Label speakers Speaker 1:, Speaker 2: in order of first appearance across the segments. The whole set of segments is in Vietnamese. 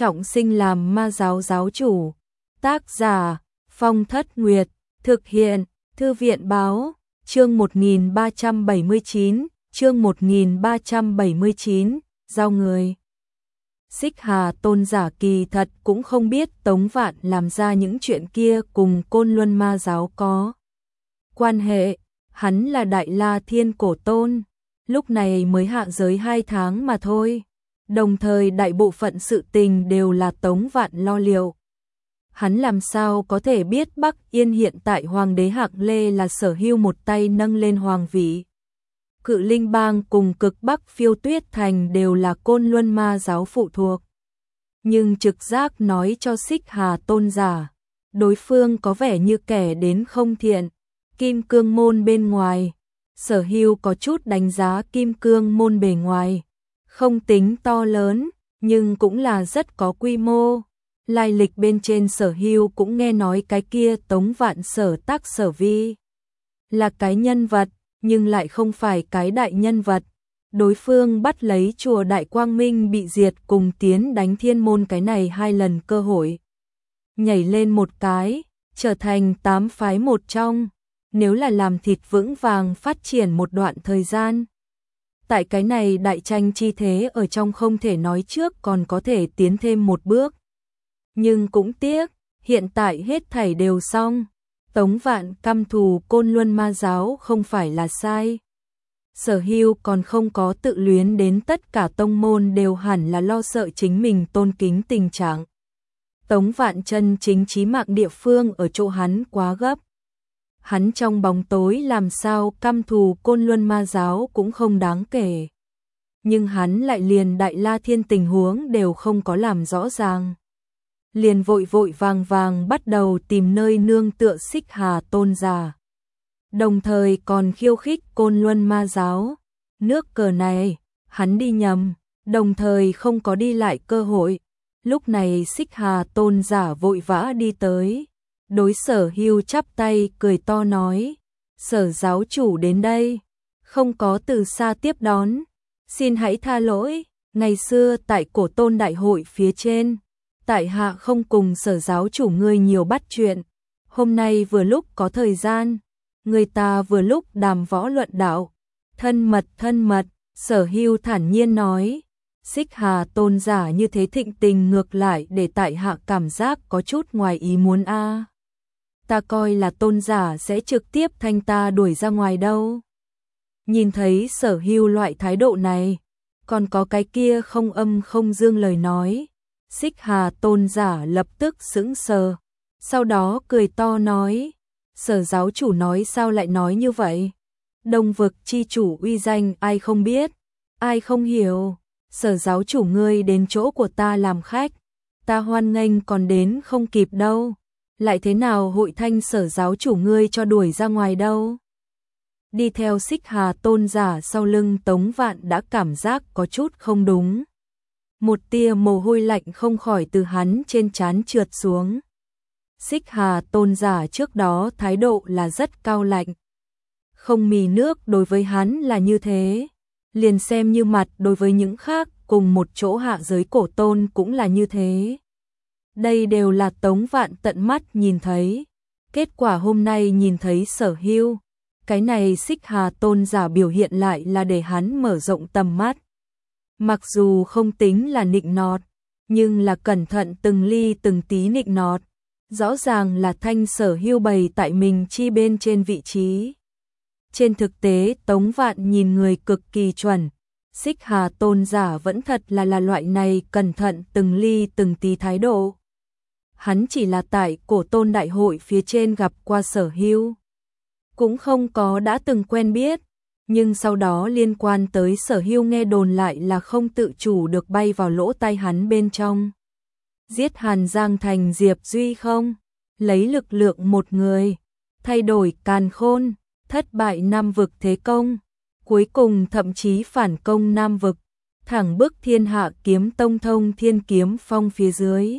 Speaker 1: trọng sinh làm ma giáo giáo chủ. Tác giả Phong Thất Nguyệt, thực hiện Thư viện báo, chương 1379, chương 1379, giao người. Xích Hà Tôn giả kỳ thật cũng không biết Tống Vạn làm ra những chuyện kia cùng Côn Luân ma giáo có quan hệ, hắn là Đại La Thiên Cổ Tôn, lúc này mới hạ giới 2 tháng mà thôi, đồng thời đại bộ phận sự tình đều là Tống Vạn lo liệu. Hắn làm sao có thể biết Bắc Yên hiện tại Hoàng đế Hạng Lê là Sở Hưu một tay nâng lên hoàng vị. Cự Linh Bang cùng Cực Bắc Phiêu Tuyết Thành đều là Côn Luân ma giáo phụ thuộc. Nhưng trực giác nói cho Xích Hà Tôn giả, đối phương có vẻ như kẻ đến không thiện. Kim Cương Môn bên ngoài, Sở Hưu có chút đánh giá Kim Cương Môn bề ngoài, không tính to lớn, nhưng cũng là rất có quy mô. Lai lịch bên trên Sở Hưu cũng nghe nói cái kia Tống Vạn Sở Tác Sở Vi là cái nhân vật, nhưng lại không phải cái đại nhân vật. Đối phương bắt lấy chùa Đại Quang Minh bị diệt cùng tiến đánh Thiên Môn cái này 2 lần cơ hội. Nhảy lên một cái, trở thành 8 phái một trong, nếu là làm thịt vững vàng phát triển một đoạn thời gian. Tại cái này đại tranh chi thế ở trong không thể nói trước còn có thể tiến thêm một bước. Nhưng cũng tiếc, hiện tại hết thảy đều xong. Tống Vạn căm thù Côn Luân ma giáo không phải là sai. Sở Hưu còn không có tự luyến đến tất cả tông môn đều hẳn là lo sợ chính mình tôn kính tình trạng. Tống Vạn chân chính chí mạng địa phương ở chỗ hắn quá gấp. Hắn trong bóng tối làm sao căm thù Côn Luân ma giáo cũng không đáng kể. Nhưng hắn lại liền Đại La Thiên tình huống đều không có làm rõ ràng. Liền vội vội vàng vàng bắt đầu tìm nơi nương tựa Xích Hà Tôn giả. Đồng thời còn khiêu khích Côn Luân ma giáo. Nước cờ này, hắn đi nhầm, đồng thời không có đi lại cơ hội. Lúc này Xích Hà Tôn giả vội vã đi tới. Đối Sở Hưu chắp tay cười to nói, Sở giáo chủ đến đây, không có từ xa tiếp đón, xin hãy tha lỗi, ngày xưa tại Cổ Tôn đại hội phía trên, tại hạ không cùng Sở giáo chủ ngươi nhiều bắt chuyện, hôm nay vừa lúc có thời gian, người ta vừa lúc đàm võ luận đạo, thân mật, Sở Hưu thản nhiên nói, Xích Hà Tôn giả như thế thịnh tình ngược lại để tại hạ cảm giác có chút ngoài ý muốn a. Ta coi là Tôn giả sẽ trực tiếp thanh ta đuổi ra ngoài đâu. Nhìn thấy Sở Hưu loại thái độ này, còn có cái kia không âm không dương lời nói, Xích Hà Tôn giả lập tức sững sờ, sau đó cười to nói, Sở giáo chủ nói sao lại nói như vậy? Đông vực chi chủ uy danh ai không biết, ai không hiểu, Sở giáo chủ ngươi đến chỗ của ta làm khách, ta hoan nghênh còn đến không kịp đâu. Lại thế nào hội thanh Sở giáo chủ ngươi cho đuổi ra ngoài đâu. Đi theo Xích Hà Tôn giả sau lưng Tống Vạn đã cảm giác có chút không đúng. Một tia mồ hôi lạnh không khỏi từ hắn trên trán trượt xuống. Xích Hà Tôn giả trước đó thái độ là rất cao lạnh. Không mì nước đối với hắn là như thế. Liền xem như mặt đối với những khác cùng một chỗ hạ giới cổ tôn cũng là như thế. Đây đều là Tống Vạn tận mắt nhìn thấy. Kết quả hôm nay nhìn thấy Sở Hưu, cái này Xích Hà Tôn giả biểu hiện lại là để hắn mở rộng tầm mắt. Mặc dù không tính là nịnh nọt, nhưng là cẩn thận từng ly từng tí nịnh nọt. Rõ ràng là thanh Sở Hưu bày tại mình chi bên trên vị trí. Trên thực tế Tống Vạn nhìn người cực kỳ chuẩn. Xích Hà Tôn giả vẫn thật là loại này cẩn thận từng ly từng tí thái độ. Hắn chỉ là tại Cổ Tôn đại hội phía trên gặp qua Sở Hưu, cũng không có đã từng quen biết, nhưng sau đó liên quan tới Sở Hưu nghe đồn lại là không tự chủ được bay vào lỗ tai hắn bên trong. Giết Hàn Giang thành Diệp Duy không, lấy lực lượng một người, thay đổi càn khôn, thất bại Nam vực thế công, cuối cùng thậm chí phản công Nam vực, thẳng bức Thiên Hạ Kiếm Tông thông Thiên Kiếm Phong phía dưới.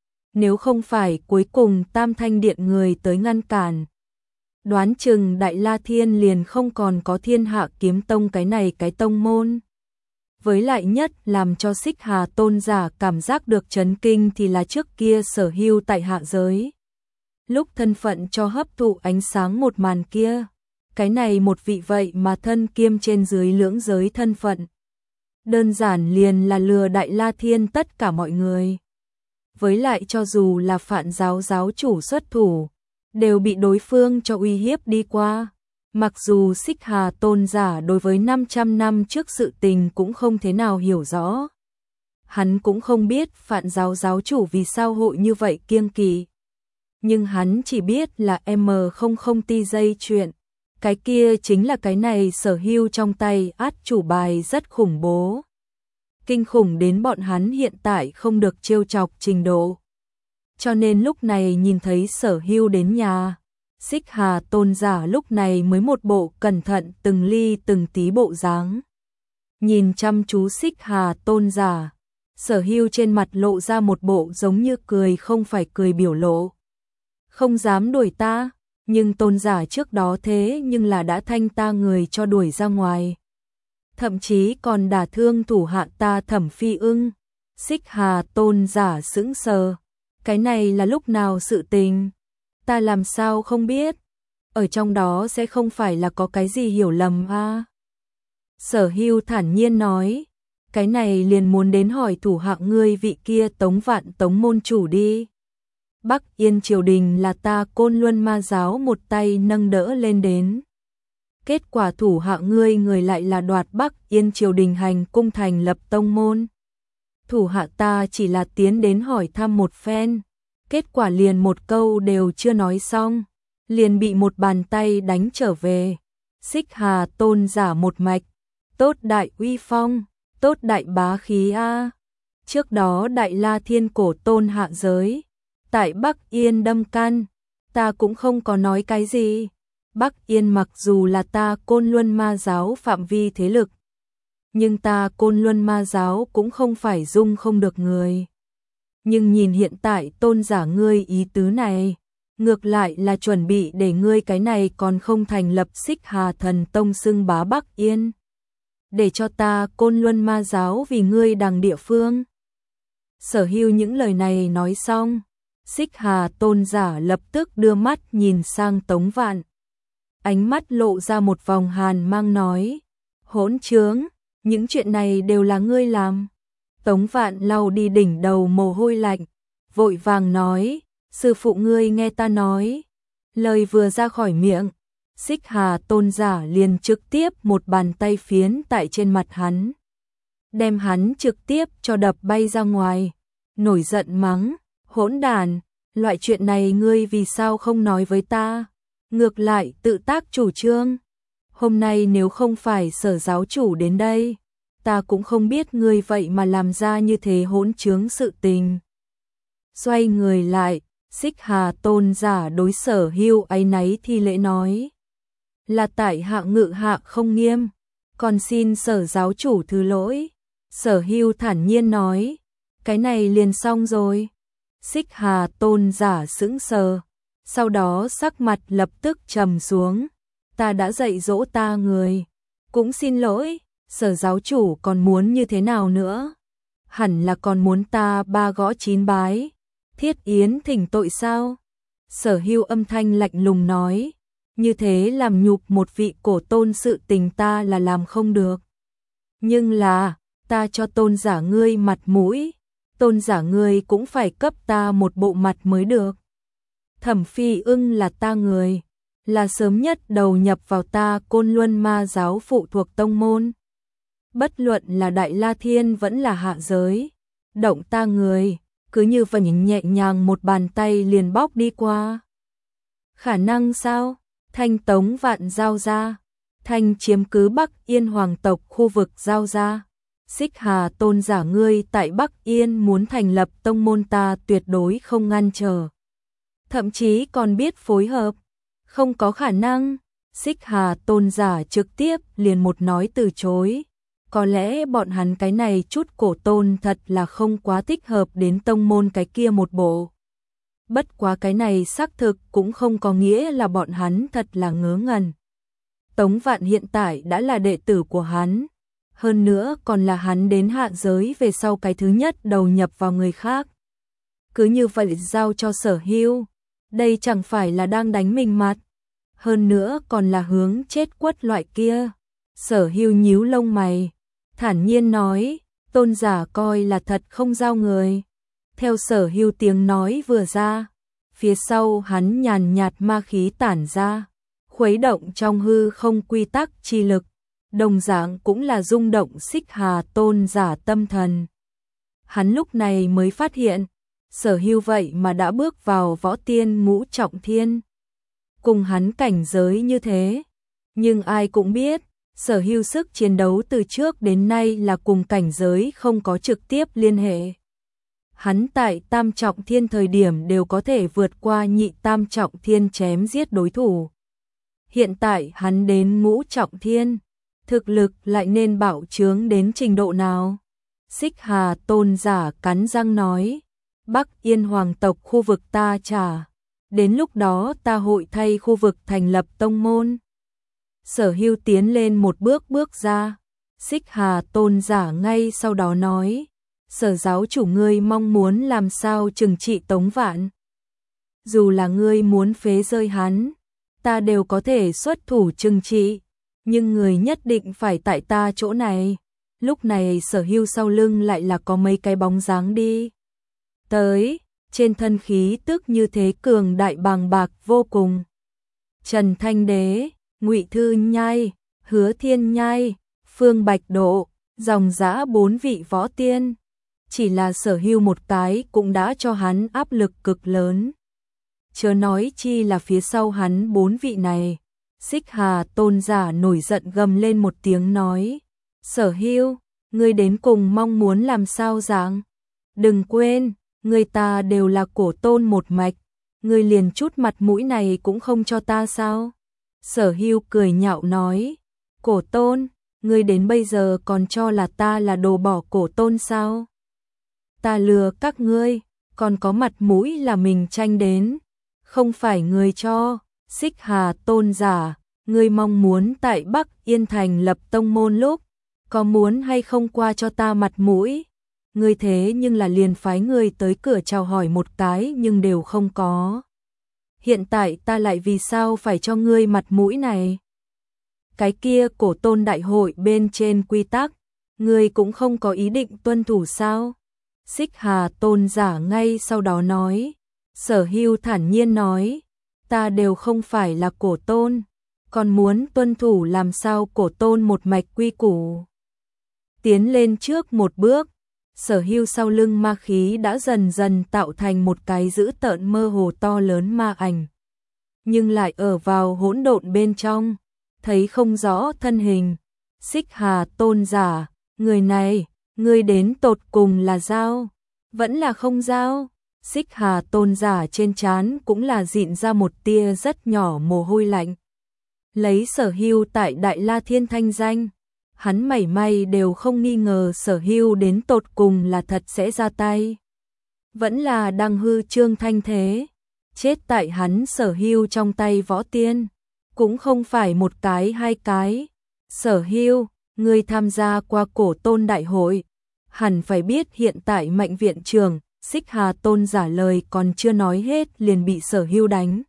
Speaker 1: Nếu không phải cuối cùng Tam Thanh Điện người tới ngăn cản, đoán chừng Đại La Thiên liền không còn có Thiên Hạ Kiếm Tông cái này cái tông môn. Với lại nhất làm cho Xích Hà tôn giả cảm giác được chấn kinh thì là trước kia Sở Hưu tại hạ giới. Lúc thân phận cho hấp thụ ánh sáng một màn kia, cái này một vị vậy mà thân kiêm trên dưới lưỡng giới thân phận. Đơn giản liền là lừa Đại La Thiên tất cả mọi người. Với lại cho dù là Phạn giáo giáo chủ xuất thủ, đều bị đối phương cho uy hiếp đi qua. Mặc dù Xích Hà tôn giả đối với 500 năm trước sự tình cũng không thế nào hiểu rõ. Hắn cũng không biết Phạn giáo giáo chủ vì sao hội như vậy kiêng kỵ. Nhưng hắn chỉ biết là M00 dây chuyện. Cái kia chính là cái này Sở Hưu trong tay át chủ bài rất khủng bố. Kinh khủng đến bọn hắn hiện tại không được trêu chọc trình độ. Cho nên lúc này nhìn thấy Sở Hưu đến nhà, Xích Hà tôn giả lúc này mới một bộ cẩn thận từng ly từng tí bộ dáng. Nhìn chăm chú Xích Hà tôn giả, Sở Hưu trên mặt lộ ra một bộ giống như cười không phải cười biểu lộ. Không dám đuổi ta, nhưng tôn giả trước đó thế nhưng là đã thanh ta người cho đuổi ra ngoài. Thậm chí còn đả thương thủ hạ ta Thẩm Phi Ưng. Xích Hà tôn giả sững sờ. Cái này là lúc nào sự tình? Ta làm sao không biết? Ở trong đó sẽ không phải là có cái gì hiểu lầm à? Sở Hưu thản nhiên nói. Cái này liền muốn đến hỏi thủ hạ ngươi vị kia Tống Vạn Tống môn chủ đi. Bắc Yên triều đình là ta Côn Luân Ma giáo một tay nâng đỡ lên đến. Kết quả thủ hạ ngươi người lại là đoạt Bắc Yên triều đình hành cung thành lập tông môn. Thủ hạ ta chỉ là tiến đến hỏi thăm một phen. Kết quả liền một câu đều chưa nói xong, liền bị một bàn tay đánh trở về. Xích Hà tôn giả một mạch, tốt đại uy phong, tốt đại bá khí a. Trước đó Đại La Thiên cổ tôn hạ giới, tại Bắc Yên đâm căn, ta cũng không có nói cái gì. Bắc Yên mặc dù là ta Côn Luân Ma giáo phạm vi thế lực, nhưng ta Côn Luân Ma giáo cũng không phải dung không được người. Nhưng nhìn hiện tại tôn giả ngươi ý tứ này, ngược lại là chuẩn bị để ngươi cái này còn không thành lập Xích Hà thần tông xưng bá Bắc Yên. Để cho ta Côn Luân Ma giáo vì ngươi đằng địa phương. Sở Hưu những lời này nói xong, Xích Hà tôn giả lập tức đưa mắt nhìn sang Tống Vạn. Ánh mắt lộ ra một vòng hàn mang nói, hỗn trướng, những chuyện này đều là ngươi làm. Tống Vạn lau đi đỉnh đầu mồ hôi lạnh, vội vàng nói, sư phụ ngươi nghe ta nói. Lời vừa ra khỏi miệng, Xích Hà tôn giả liền trực tiếp một bàn tay phiến tại trên mặt hắn. Đem hắn trực tiếp cho đập bay ra ngoài, nổi giận mắng, hỗn đàn, loại chuyện này ngươi vì sao không nói với ta, ngược lại tự tác chủ trương. Hôm nay nếu không phải Sở giáo chủ đến đây, ta cũng không biết ngươi vậy mà làm ra như thế hỗn trướng sự tình. Xoay người lại, Xích Hà tôn giả đối Sở Hưu áy náy thi lễ nói, là tại hạ ngự hạ không nghiêm, còn xin Sở giáo chủ thứ lỗi. Sở Hưu thản nhiên nói, cái này liền xong rồi. Xích Hà tôn giả sững sờ, sau đó sắc mặt lập tức trầm xuống, ta đã dạy dỗ ta người, cũng xin lỗi. Sở giáo chủ còn muốn như thế nào nữa? Hẳn là còn muốn ta ba gõ chín bái, thiết yến thỉnh tội sao? Sở Hưu âm thanh lạnh lùng nói, như thế làm nhục một vị cổ tôn sự tình ta là làm không được. Nhưng là, ta cho tôn giả ngươi mặt mũi, tôn giả ngươi cũng phải cấp ta một bộ mặt mới được. Thẩm Phi Ưng là ta người, là sớm nhất đầu nhập vào ta Côn Luân Ma giáo phụ thuộc tông môn. Bất luận là Đại La Thiên vẫn là hạ giới, động ta người, cứ như vậy nhẹ nhàng một bàn tay liền bóc đi qua. Khả năng sao? Thanh Tống Vạn giao ra, Thanh chiếm cứ Bắc Yên hoàng tộc khu vực giao ra. Xích Hà tôn giả ngươi tại Bắc Yên muốn thành lập tông môn ta tuyệt đối không ngăn trở. Thậm chí còn biết phối hợp. Không có khả năng. Xích Hà tôn giả trực tiếp liền một nói từ chối. Có lẽ bọn hắn cái này chút cổ tôn thật là không quá thích hợp đến tông môn cái kia một bộ. Bất quá cái này xác thực cũng không có nghĩa là bọn hắn thật là ngớ ngẩn. Tống Vạn hiện tại đã là đệ tử của hắn. hơn nữa còn là hắn đến hạ giới về sau cái thứ nhất đầu nhập vào người khác. Cứ như vậy giao cho Sở Hưu, đây chẳng phải là đang đánh mình mặt, hơn nữa còn là hướng chết quất loại kia. Sở Hưu nhíu lông mày, thản nhiên nói, Tôn giả coi là thật không giao người. Theo Sở Hưu tiếng nói vừa ra, phía sau hắn nhàn nhạt ma khí tản ra, khuấy động trong hư không quy tắc chi lực, đồng dạng cũng là rung động Xích Hà Tôn giả tâm thần. Hắn lúc này mới phát hiện, Sở Hưu vậy mà đã bước vào võ tiên ngũ trọng thiên. Cùng hắn cảnh giới như thế, nhưng ai cũng biết, Sở Hưu sức chiến đấu từ trước đến nay là cùng cảnh giới không có trực tiếp liên hệ. Hắn tại tam trọng thiên thời điểm đều có thể vượt qua nhị tam trọng thiên chém giết đối thủ. Hiện tại hắn đến ngũ trọng thiên, thực lực lại nên bạo trướng đến trình độ nào? Xích Hà Tôn giả cắn răng nói, Bắc Yên hoàng tộc khu vực ta trả, đến lúc đó ta hội thay khu vực thành lập tông môn. Sở Hưu tiến lên một bước ra, Xích Hà Tôn giả ngay sau đó nói, Sở giáo chủ ngươi mong muốn làm sao trừng trị Tống Vạn. Dù là ngươi muốn phế rơi hắn, ta đều có thể xuất thủ trừng trị, nhưng người nhất định phải tại ta chỗ này. Lúc này Sở Hưu sau lưng lại là có mấy cái bóng dáng đi tới, trên thân khí tức như thế cường đại bàng bạc vô cùng. Trần Thanh Đế, Ngụy Thư Nhai, Hứa Thiên Nhai, Phương Bạch Độ, dòng dã 4 vị võ tiên. Chỉ là Sở Hưu một cái cũng đã cho hắn áp lực cực lớn. Chớ nói chi là phía sau hắn 4 vị này. Xích Hà Tôn giả nổi giận gầm lên một tiếng nói, Sở Hưu, ngươi đến cùng mong muốn làm sao dạng? Đừng quên, người ta đều là cổ tôn một mạch, ngươi liền chút mặt mũi này cũng không cho ta sao? Sở Hưu cười nhạo nói, cổ tôn, ngươi đến bây giờ còn cho là ta là đồ bỏ cổ tôn sao? Ta lừa các ngươi, còn có mặt mũi là mình tranh đến, không phải người cho. Xích Hà Tôn giả, ngươi mong muốn tại Bắc Yên thành lập tông môn lúc, có muốn hay không qua cho ta mặt mũi? Ngươi thế nhưng là liền phái người tới cửa chào hỏi một cái nhưng đều không có. Hiện tại ta lại vì sao phải cho ngươi mặt mũi này? Cái kia cổ tôn đại hội bên trên quy tắc, ngươi cũng không có ý định tuân thủ sao? Xích Hà Tôn giả ngay sau đó nói, Sở Hưu thản nhiên nói, ta đều không phải là cổ tôn, còn muốn tuân thủ làm sao cổ tôn một mạch quy củ. Tiến lên trước một bước, Sở Hưu sau lưng ma khí đã dần dần tạo thành một cái dữ tợn mơ hồ to lớn ma ảnh. Nhưng lại ở vào hỗn độn bên trong, thấy không rõ thân hình. Xích Hà Tôn giả, người này, người đến tột cùng là giao, vẫn là không giao? Xích Hà Tôn giả trên trán cũng là dịn ra một tia rất nhỏ mồ hôi lạnh. Lấy Sở Hưu tại Đại La Thiên thanh danh, hắn mảy may đều không nghi ngờ Sở Hưu đến tột cùng là thật sẽ ra tay. Vẫn là đang hư trương thanh thế, chết tại hắn Sở Hưu trong tay võ tiên, cũng không phải một cái hai cái. Sở Hưu, ngươi tham gia qua cổ tôn đại hội, hẳn phải biết hiện tại Mạnh viện trưởng. Xích Hà Tôn giả lời còn chưa nói hết liền bị Sở Hưu đánh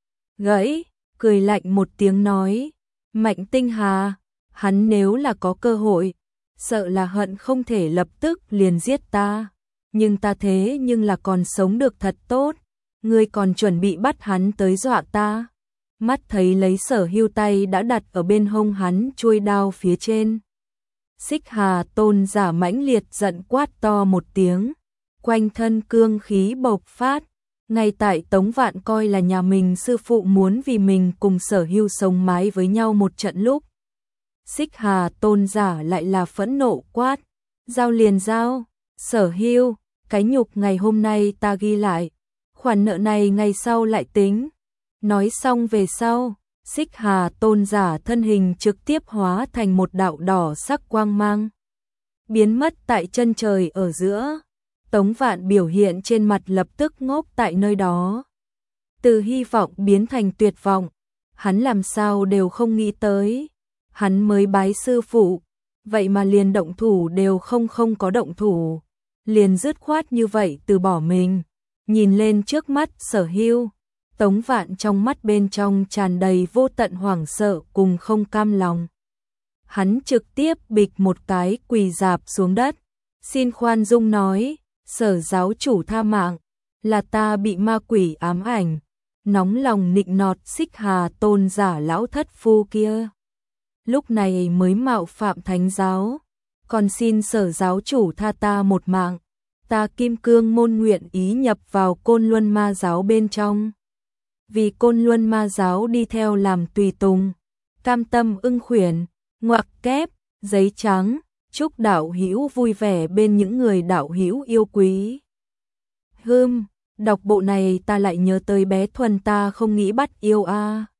Speaker 1: gãy, cười lạnh một tiếng nói, Mạnh Tinh Hà, hắn nếu là có cơ hội, sợ là hận không thể lập tức liền giết ta, nhưng ta thế nhưng là còn sống được thật tốt, ngươi còn chuẩn bị bắt hắn tới dọa ta. Mắt thấy lấy Sở Hưu tay đã đặt ở bên hông hắn chuôi đao phía trên. Xích Hà Tôn giả mãnh liệt giận quát to một tiếng, quanh thân cương khí bộc phát, ngay tại Tống Vạn coi là nhà mình sư phụ muốn vì mình cùng Sở Hưu sống mái với nhau một trận lúc. Xích Hà Tôn giả lại là phẫn nộ quát, giao liền giao, Sở Hưu, cái nhục ngày hôm nay ta ghi lại, khoản nợ này ngày sau lại tính. Nói xong về sau, Xích Hà Tôn giả thân hình trực tiếp hóa thành một đạo đỏ sắc quang mang, biến mất tại chân trời ở giữa. Tống Vạn biểu hiện trên mặt lập tức ngốc tại nơi đó. Từ hy vọng biến thành tuyệt vọng, hắn làm sao đều không nghĩ tới. Hắn mới bái sư phụ, vậy mà liền động thủ đều không có động thủ, liền dứt khoát như vậy từ bỏ mình. Nhìn lên trước mắt Sở Hưu, Tống Vạn trong mắt bên trong tràn đầy vô tận hoảng sợ cùng không cam lòng. Hắn trực tiếp bịch một cái quỳ rạp xuống đất, xin khoan dung nói, Sở giáo chủ tha mạng, là ta bị ma quỷ ám ảnh, nóng lòng nịnh nọt Xích Hà tôn giả lão thất phu kia. Lúc này mới mạo phạm thánh giáo, còn xin Sở giáo chủ tha ta một mạng, ta Kim Cương môn nguyện ý nhập vào Côn Luân ma giáo bên trong. Vì Côn Luân ma giáo đi theo làm tùy tùng, cam tâm ưng khuyển, ngoặc kép, giấy trắng, chúc đạo hữu vui vẻ bên những người đạo hữu yêu quý. Đọc bộ này ta lại nhớ tới bé Thuần ta không nghĩ bắt yêu a.